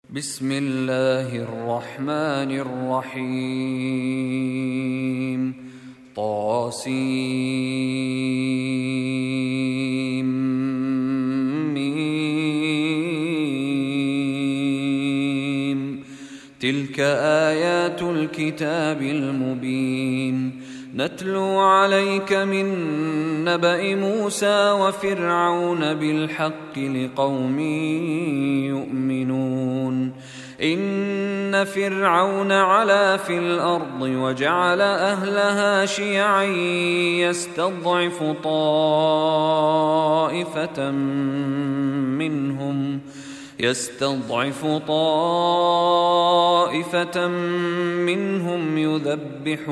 بسم الله الرحمن الرحيم طاسيم تلك آيات الكتاب المبين نتلو عليك من نبأ موسى وفرعون بالحق لقوم يؤمنون إن فرعون علا في الأرض وجعل أهلها شيعا يستضعف طائفة منهم يذبح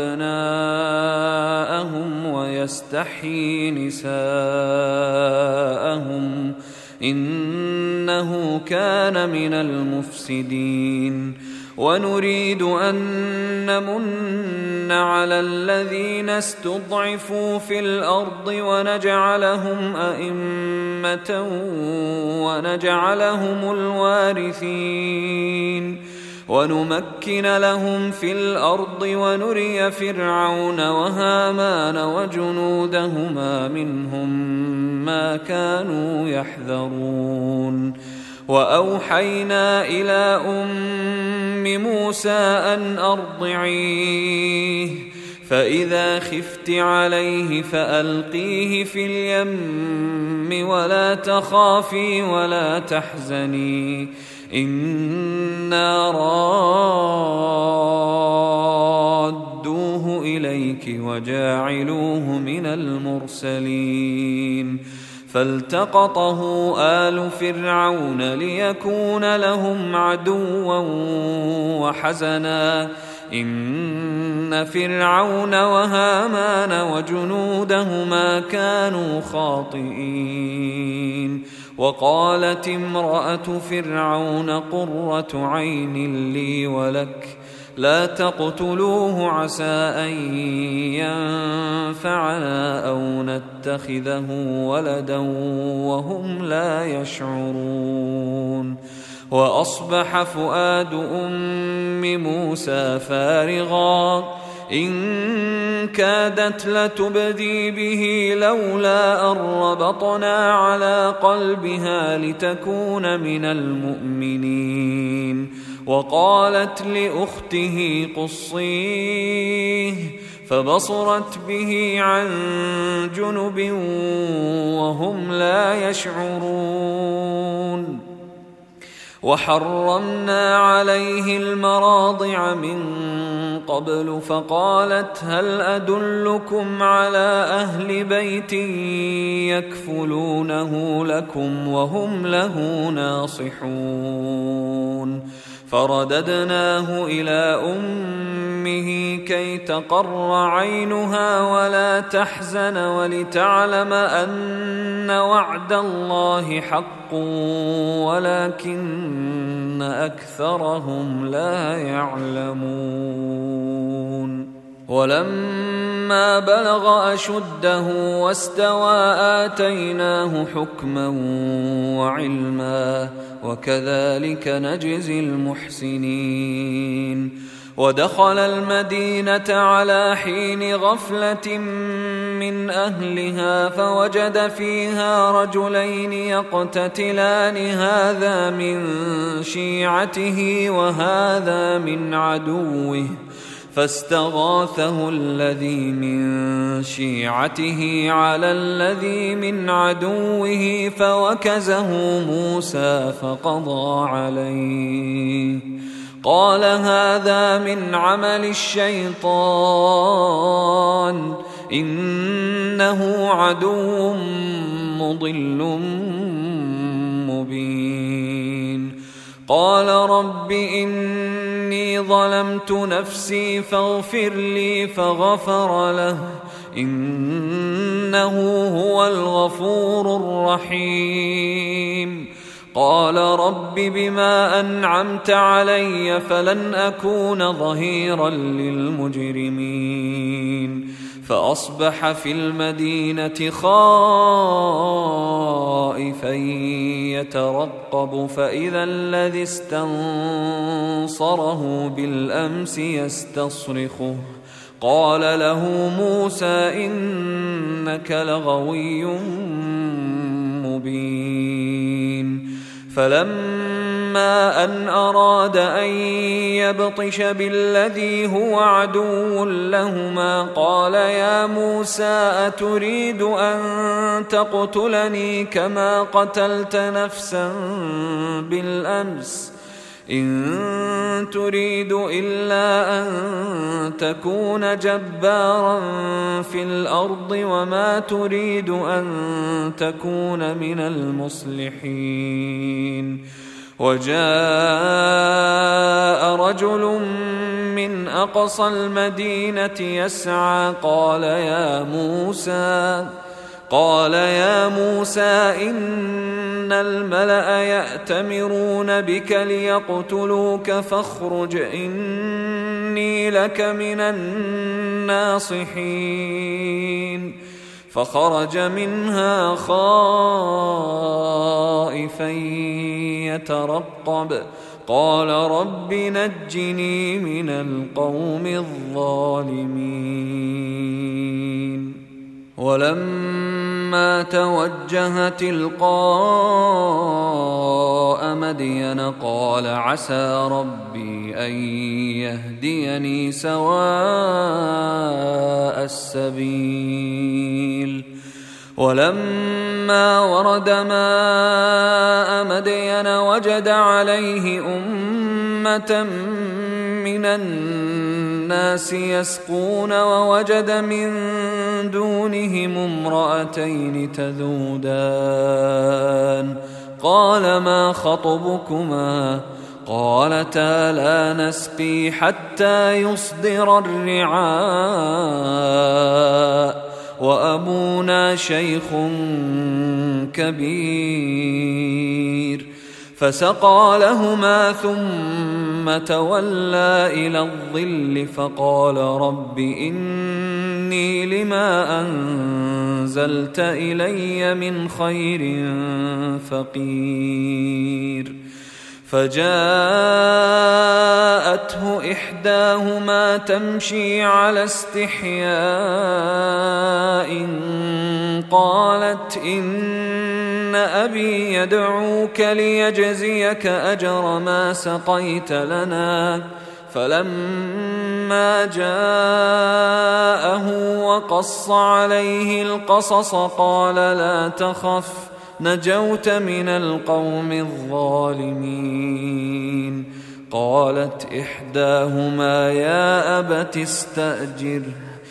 أبناءهم ويستحيي نساءهم إنه كان من المفسدين ونريد أن نمن على الذين استضعفوا في الأرض ونجعلهم أئمة ونجعلهم الوارثين ونمكن لهم في الأرض ونري فرعون وهامان وجنودهما منهم ما كانوا يحذرون وأوحينا إلى أم موسى أن أرضعيه فإذا خفت عليه فألقيه في اليم ولا تخافي ولا تحزني إنا رادوه إليك وجاعلوه من المرسلين فالتقطه آل فرعون ليكون لهم عدوا وحزنا إن فرعون وهامان وجنودهما كانوا خاطئين وقالت امرأة فرعون قرة عين لي ولك لا تقتلوه عسى أن ينفعنا أو نتخذه ولدا وهم لا يشعرون وأصبح فؤاد أم موسى فارغا إن كادت لتبدي به لولا أن ربطنا على قلبها لتكون من المؤمنين وقالت لأخته قصيه فبصرت به عن جنب وهم لا يشعرون وحرمنا عليه المراضع من قبل فقالت هل أدلكم على أهل بيت يكفلونه لكم وهم له ناصحون فرددناه إلى أمه كي تقر عينها ولا تحزن ولتعلم أن وعد الله حق ولكن أكثرهم لا يعلمون ولما بلغ أشده واستوى آتيناه حكما وعلما وكذلك نجزي المحسنين ودخل المدينة على حين غفلة من أهلها فوجد فيها رجلين يقتتلان هذا من شيعته وهذا من عدوه فاستغاثه الذي من شيعته على الذي من عدوه فوكزه موسى فقضى عليه قال هذا من عمل الشيطان إنه عدو مضل مبين قال رب إني ظلمت نفسي فاغفر لي فغفر له إنه هو الغفور الرحيم قال رب بما أنعمت علي فلن أكون ظهيرا للمجرمين فأصبح في المدينة خائفا يترقب فإذا الذي استنصره بالأمس يستصرخه قال له موسى إنك لغوي مبين فلما أن أراد أن يبطش بالذي هو عدو لهما قال يا موسى أتريد أن تقتلني كما قتلت نفسا بالأمس إن تريد إلا أن تكون جبارا في الأرض وما تريد أن تكون من المصلحين وجاء رجل من أقصى المدينة يسعى قال يا موسى إن الملأ يأتمرون بك ليقتلوك فاخرج إني لك من الناصحين فخرج منها خائفا يترقب قال رب نجني من القوم الظالمين ولما توجه تلقاء مدين قال عسى ربي أن يهديني سواء السبيل ولما ورد ماء مدين وجد عليه أمة من الناس يسقون ووجد من دونهم امرأتين تذودان قال ما خطبكما قالتا لا نسقي حتى يصدر الرعاء وأبونا شيخ كبير فسقى لهما ثم تولى إلى الظل فقال رب إني لما أنزلت إلي من خير فقير فجاءته إحداهما تمشي على استحياء قالت إن أبي يدعوك ليجزيك أجر ما سقيت لنا فلما جاءه وقص عليه القصص قال لا تخف نجوت من القوم الظالمين قالت إحداهما يا أبت استأجره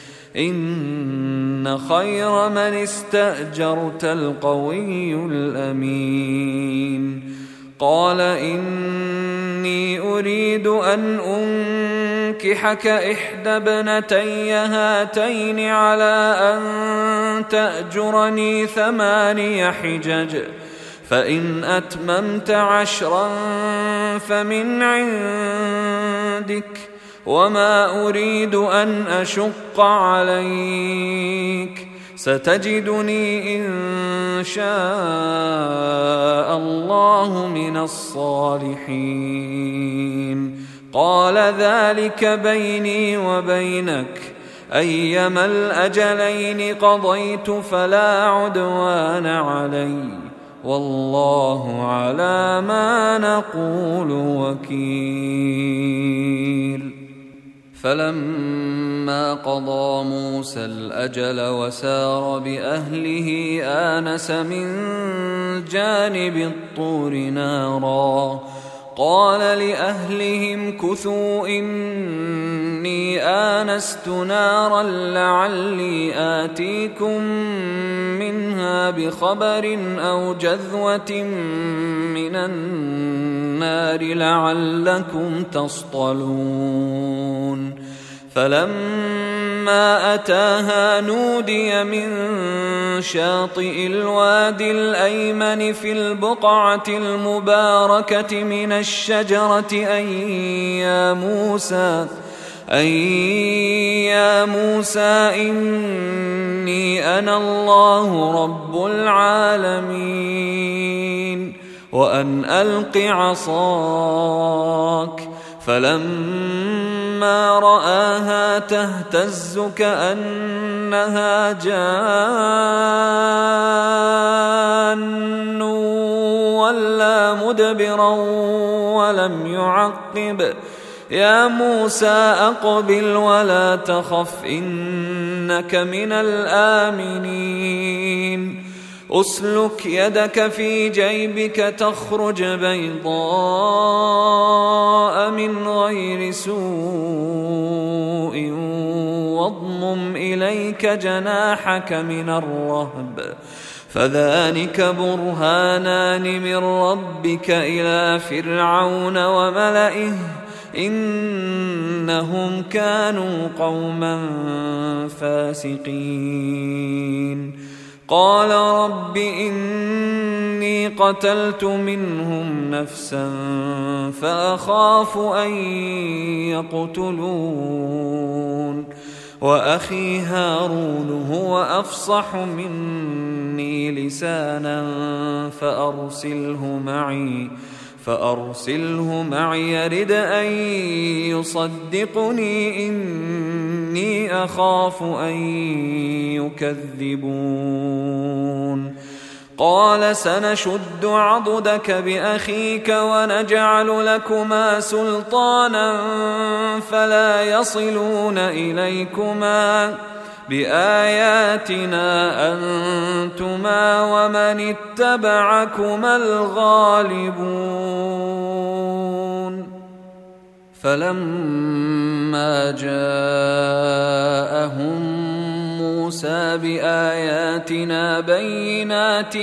إن خير من استأجرت القوي الأمين قال إني أريد أن أنكحك إحدى ابنتي هاتين على أن تأجرني 8 حجج فإن أتممت 10 فمن عندك وما أريد أن أشق عليك ستجدني إن شاء الله من الصالحين قال ذلك بيني وبينك أيما الأجلين قضيت فلا عدوان علي والله على ما نقول وكيل فلما قضى موسى الأجل وسار بأهله آنس من جانب الطور نارا قال لأهلهم كثوا إني آنست نارا لعلي آتيكم منها بخبر أو جذوة من النار لعلكم تصطلون فلما أتاها نودي من شاطئ الوادي الأيمن في البقعة المباركة من الشجرة أن أن يا موسى إني أنا الله رب العالمين وأن ألق عصاك. فلما رآها تهتز كأنها جان ولا مدبرا ولم يعقب. يا موسى أقبل ولا تخف إنك من الآمنين. أسلك يدك في جيبك تخرج بيضاء من غير سوء واضمم إليك جناحك من الرهب فذلك برهانان من ربك إلى فرعون وملئه إنهم كانوا قوما فاسقين. قال رب إني قتلت منهم نفسا فأخاف أن يقتلون وأخي هارون هو أفصح مني لسانا فأرسله معي يرد أن يصدقني إني أخاف أن يكذبون. قال سنشد عضدك بأخيك ونجعل لكما سلطانا فلا يصلون إليكما بآياتنا أنتما ومن اتبعكما الغالبون. فلما جاءهم موسى بآياتنا بينات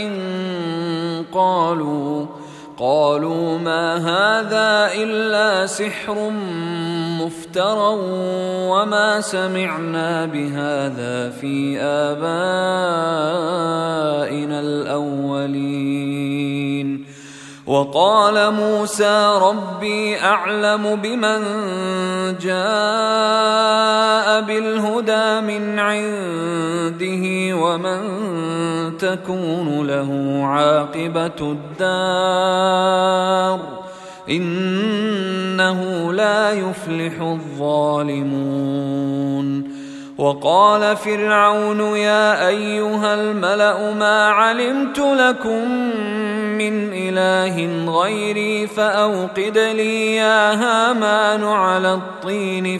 قالوا ما هذا إلا سحر مفترى وما سمعنا بهذا في آبائنا الأولين. وقال موسى ربي أعلم بمن جاء بالهدى من عنده ومن تكون له عاقبة الدار إنه لا يفلح الظالمون. وقال فرعون يا أيها الملأ ما علمت لكم من إله غيري فأوقد لي يا هامان على الطين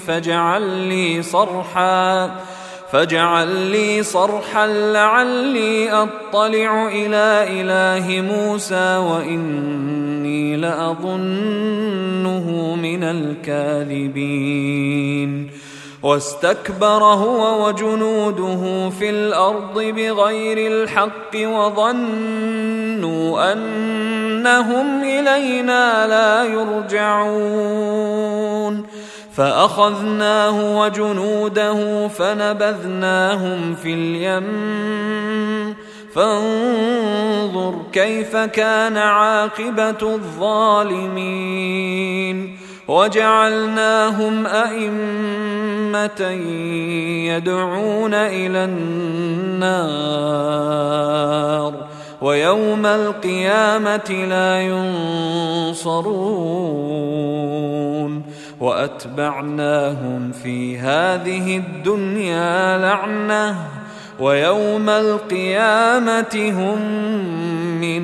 فاجعل لي صرحا لعلي أطلع إلى إله موسى وإني لأظنه من الكاذبين. واستكبر هو وجنوده في الأرض بغير الحق وظنوا أنهم إلينا لا يرجعون. فأخذناه وجنوده فنبذناهم في اليم فانظر كيف كان عاقبة الظالمين. وجعلناهم أئمة يدعون إلى النار ويوم القيامة لا ينصرون. وأتبعناهم في هذه الدنيا لعنة ويوم القيامة هم من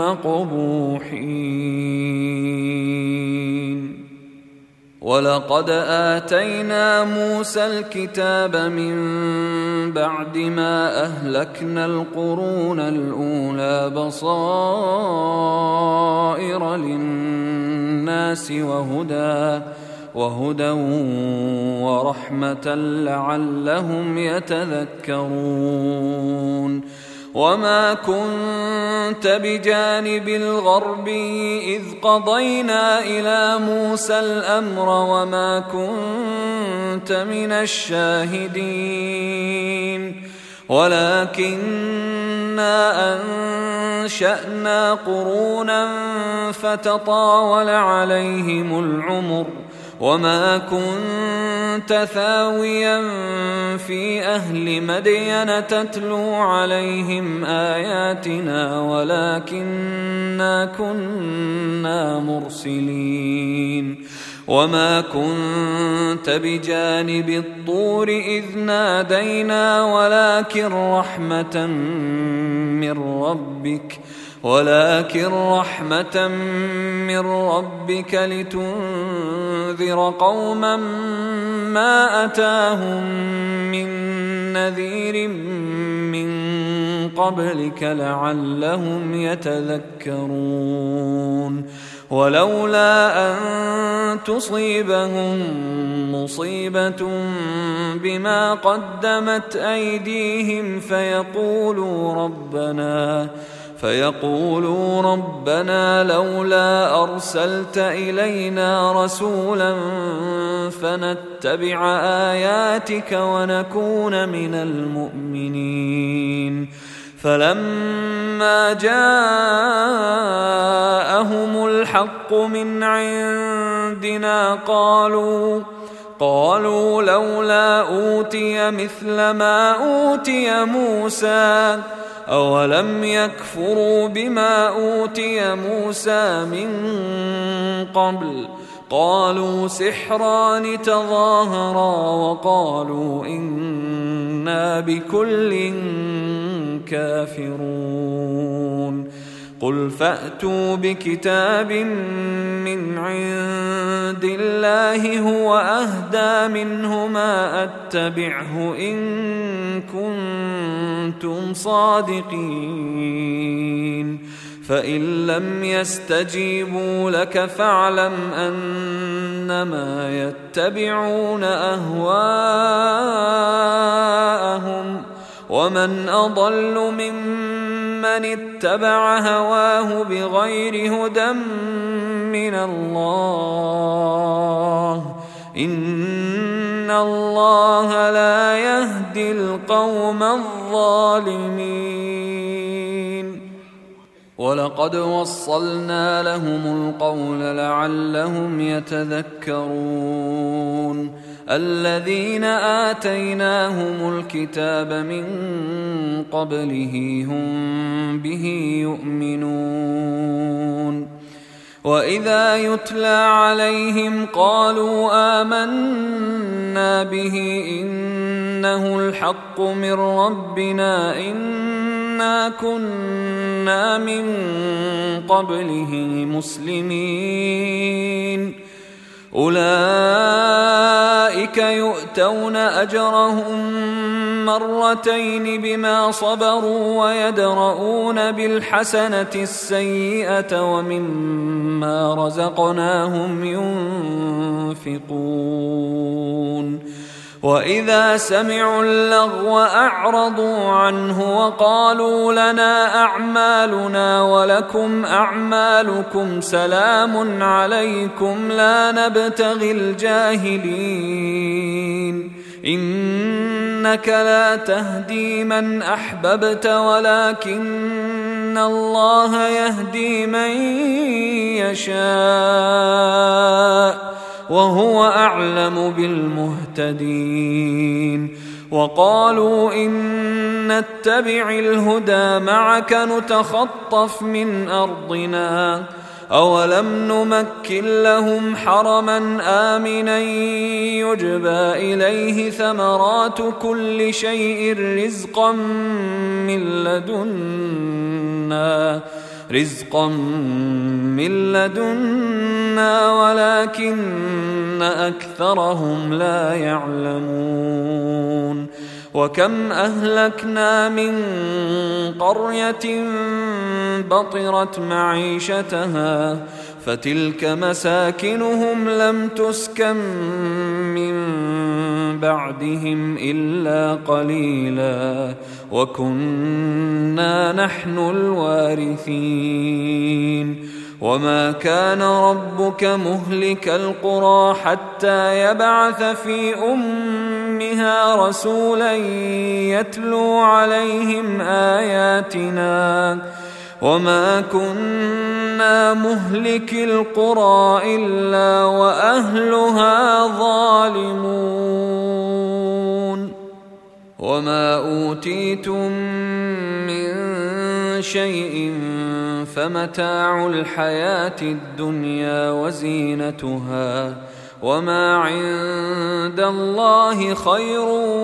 المقبوحين. ولقد آتينا موسى الكتاب من بعد ما أهلكنا القرون الأولى بصائر للناس وهدى ورحمة لعلهم يتذكرون. وما كنت بجانب الغرب إذ قضينا إلى موسى الأمر وما كنت من الشاهدين ولكننا أنشأنا قرونا فتطاول عليهم العمر وما كنت كنت ثاويا في أهل مدين تتلو عليهم آياتنا ولكننا كنا مرسلين وما كنت بجانب الطور إذ نادينا ولكن رحمة من ربك لتنذر قوما ما أتاهم من نذير من قبلك لعلهم يتذكرون ولولا أن تصيبهم مصيبة بما قدمت أيديهم فيقولوا ربنا لولا أرسلت إلينا رسولا فنتبع آياتك ونكون من المؤمنين فلما جاءهم الحق من عندنا قالوا لولا أوتي مثل ما أوتي موسى أولم يكفروا بما أوتي موسى من قبل قالوا سحران تظاهرا وقالوا إنا بكل كافرون قل فأتوا بكتاب من عند الله هو أهدى منهما أتبعه إن كنتم صادقين فإن لم يستجيبوا لك فاعلم أنما يتبعون أهواءهم ومن أضل ممن اتبع هواه بغير هدى من الله إن الله لا يهدي القوم الظالمين ولقد وصلنا لهم القول لعلهم يتذكرون الذين آتيناهم الكتاب من قبله هم به يؤمنون وإذا يتلى عليهم قالوا آمنا به إنه الحق من ربنا إنا كنا من قبله مسلمين أولئك يؤتون أجرهم مرتين بما صبروا ويدرؤون بالحسنة السيئة ومما رزقناهم ينفقون وإذا سمعوا اللغو أعرضوا عنه وقالوا لنا أعمالنا ولكم أعمالكم سلام عليكم لا نبتغي الجاهلين إنك لا تهدي من أحببت ولكن الله يهدي من يشاء وهو أعلم بالمهتدين وقالوا إن نتبع الهدى معك نتخطف من أرضنا أولم نمكن لهم حرما آمنا يجبى إليه ثمرات كل شيء رزقا من لدنا ولكن أكثرهم لا يعلمون وكم أهلكنا من قرية بطرت معيشتها فتلك مساكنهم لم تسكن من بعدهم إلا قليلا وكنا نحن الوارثين وما كان ربك مهلك القرى حتى يبعث في أمها رسولا يتلو عليهم آياتنا وما كنا مهلك القرى إلا وأهلها ظالمون وما أوتيتم من شيء فمتاع الحياة الدنيا وزينتها وما عند الله خير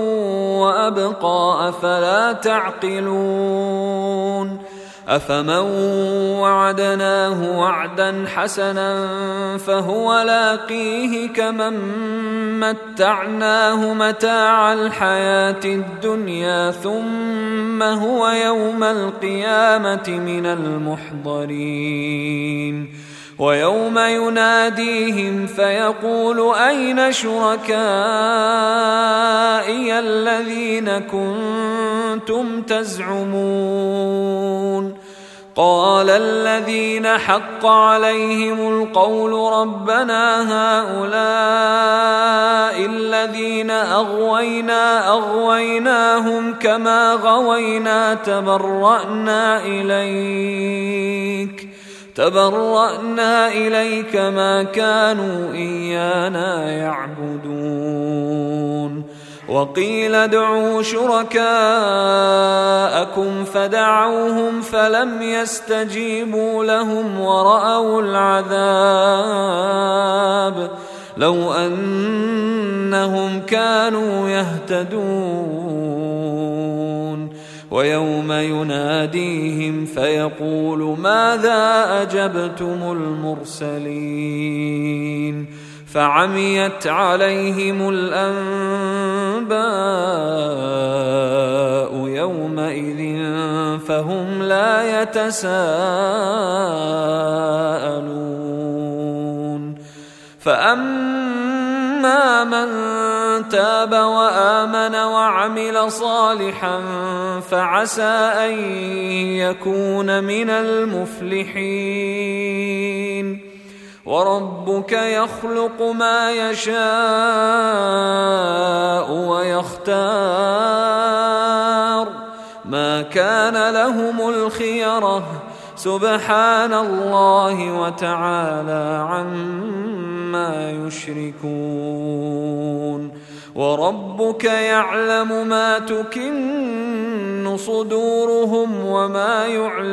وأبقى أفلا تعقلون أفمن وعدناه وعدا حسنا فهو لاقيه كمن متعناه متاع الحياة الدنيا ثم هو يوم القيامة من المحضرين ويوم يناديهم فيقول أين شركائي الذين كنتم تزعمون قال الذين حق عليهم القول ربنا هؤلاء الذين أغويناهم كما غوينا تبرأنا إليك ما كانوا إيانا يعبدون وقيل ادعوا شركاءكم فدعوهم فلم يستجيبوا لهم ورأوا العذاب لو أنهم كانوا يهتدون ويوم يناديهم فيقول ماذا أجبتم المرسلين فعميت عليهم الأنباء يومئذ فهم لا يتساءلون فأما من تاب وآمن وعمل صالحا فعسى أن يكون من المفلحين وربك يخلق ما يشاء ويختار ما كان لهم الخيرة سبحان الله وتعالى عما يشركون وربك يعلم ما تكن صدورهم وما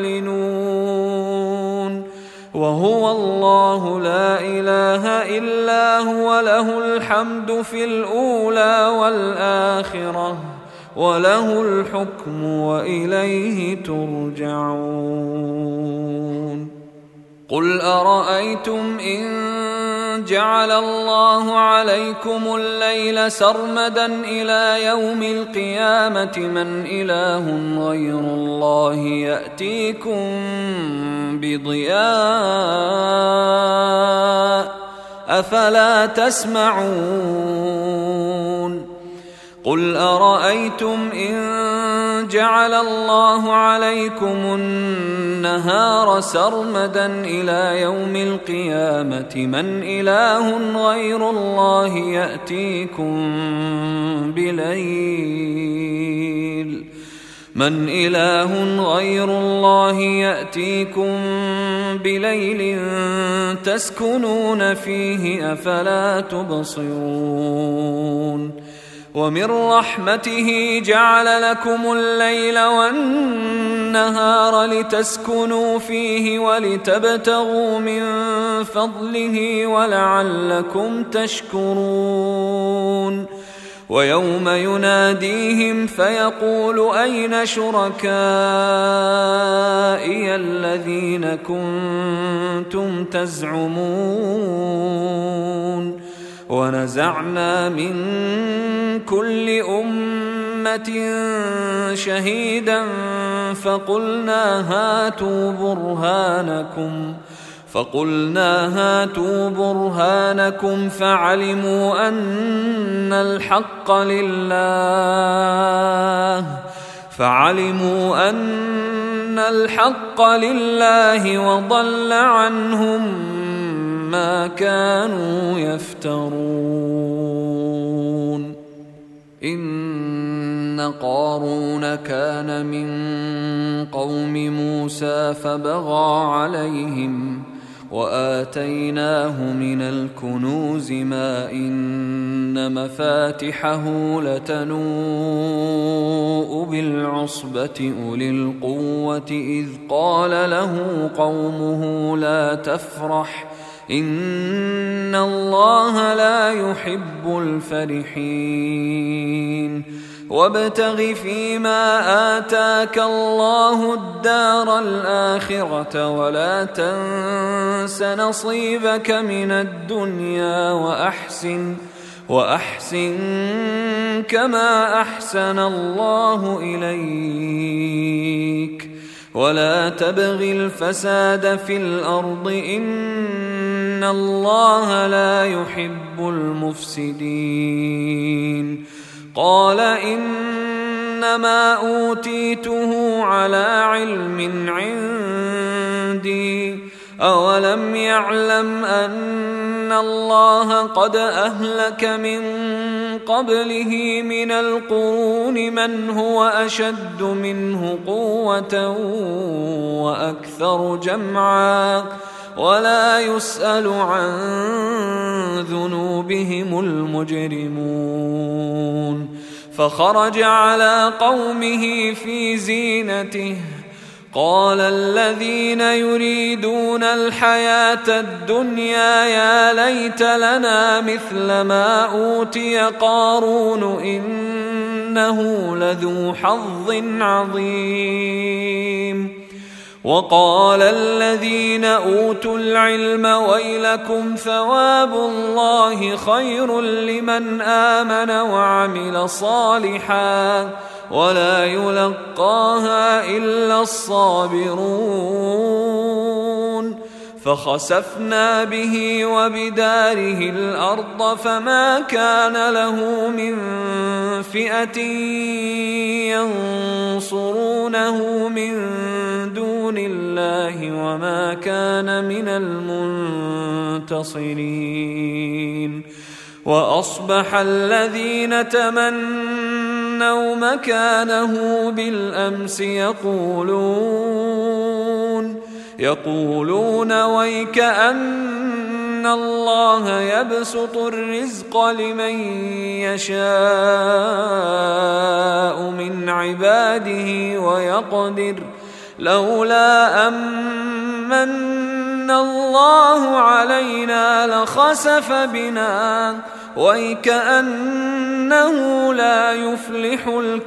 يعلنون وهو الله لا إله إلا هو له الحمد في الأولى والآخرة وله الحكم وإليه ترجعون قل أرأيتم إن جعل الله عليكم الليل سرمدا إلى يوم القيامة من إله غير الله يأتيكم بضياء أفلا تسمعون قل أرأيتم إن جعل الله عليكم النهار سرمدا إلى يوم القيامة من إله غير الله يأتيكم بليل تسكنون فيه أفلا تبصرون ومن رحمته جعل لكم الليل والنهار لتسكنوا فيه ولتبتغوا من فضله ولعلكم تشكرون ويوم يناديهم فيقول أين شركائي الذين كنتم تزعمون ونزعنا من كل أمة شهيدا فقلنا هاتوا برهانكم فعلموا أن الحق لله وضل عنهم ما كانوا يفترون إن قارون كان من قوم موسى فبغى عليهم وآتيناه من الكنوز ما إن مفاتحه لتنوء بالعصبة أولي القوة إذ قال له قومه لا تفرح إن الله لا يحب الفرحين وابتغ فيما آتاك الله الدار الآخرة ولا تنس نصيبك من الدنيا وأحسن كما أحسن الله إليك ولا تبغ الفساد في الأرض إن الله لا يحب المفسدين قال إنما أوتيته على علم عندي أولم يعلم أن الله قد أهلك من قبله من القرون من هو أشد منه قوة وأكثر جمعا ولا يسأل عن ذنوبهم المجرمون فخرج على قومه في زينته قال الذين يريدون الحياة الدنيا يا ليت لنا مثل ما أوتي قارون إنه لذو حظ عظيم وقال الذين أوتوا العلم ويلكم ثواب الله خير لمن آمن وعمل صالحا ولا يلقاها إلا الصابرون فخسفنا به وبداره الأرض فما كان له من فئة ينصرونه من دون الله وما كان من المنتصرين وأصبح الذين تمنوا مكانه بالأمس يقولون ويك أن الله يبسط الرزق لمن يشاء من عباده ويقدر لولا أمن الله علينا لخسف بنا ويكأنه لا يفلح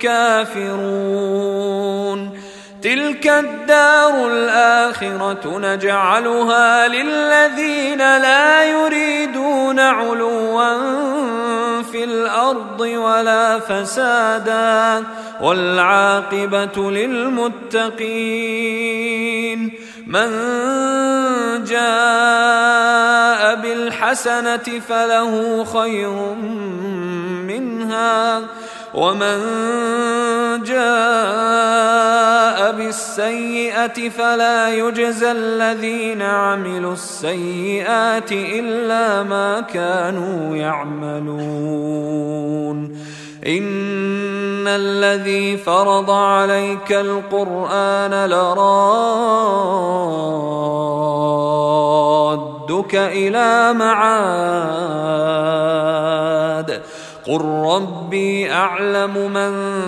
الكافرون تلك الدار الآخرة نجعلها للذين لا يريدون علوا في الأرض ولا فسادا والعاقبة للمتقين من جاء بالحسنة فله خير منها ومن جاء بالسيئة فلا يجزى الذين عملوا السيئات إلا ما كانوا يعملون إن الذي فرض عليك القرآن لرادك إلى معاد قل ربي أعلم من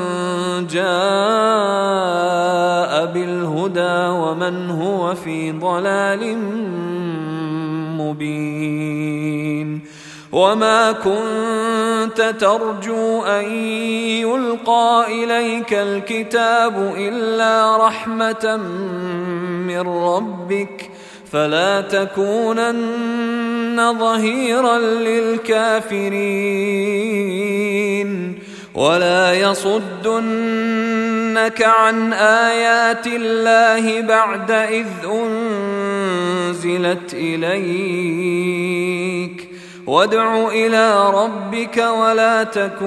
جاء بالهدى ومن هو في ضلال مبين وما كنت ترجو أن يلقى إليك الكتاب إلا رحمة من ربك فلا تكونن ظهيرا للكافرين ولا يصدنك عن آيات الله بعد إذ أنزلت إليك وادع إلى ربك ولا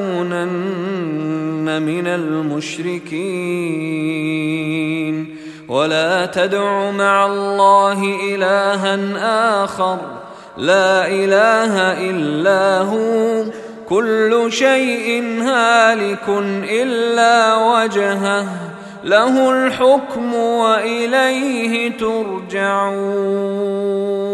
تكونن من المشركين ولا تدع مع الله إلها آخر لا إله إلا هو كل شيء هالك إلا وجهه له الحكم وإليه ترجعون.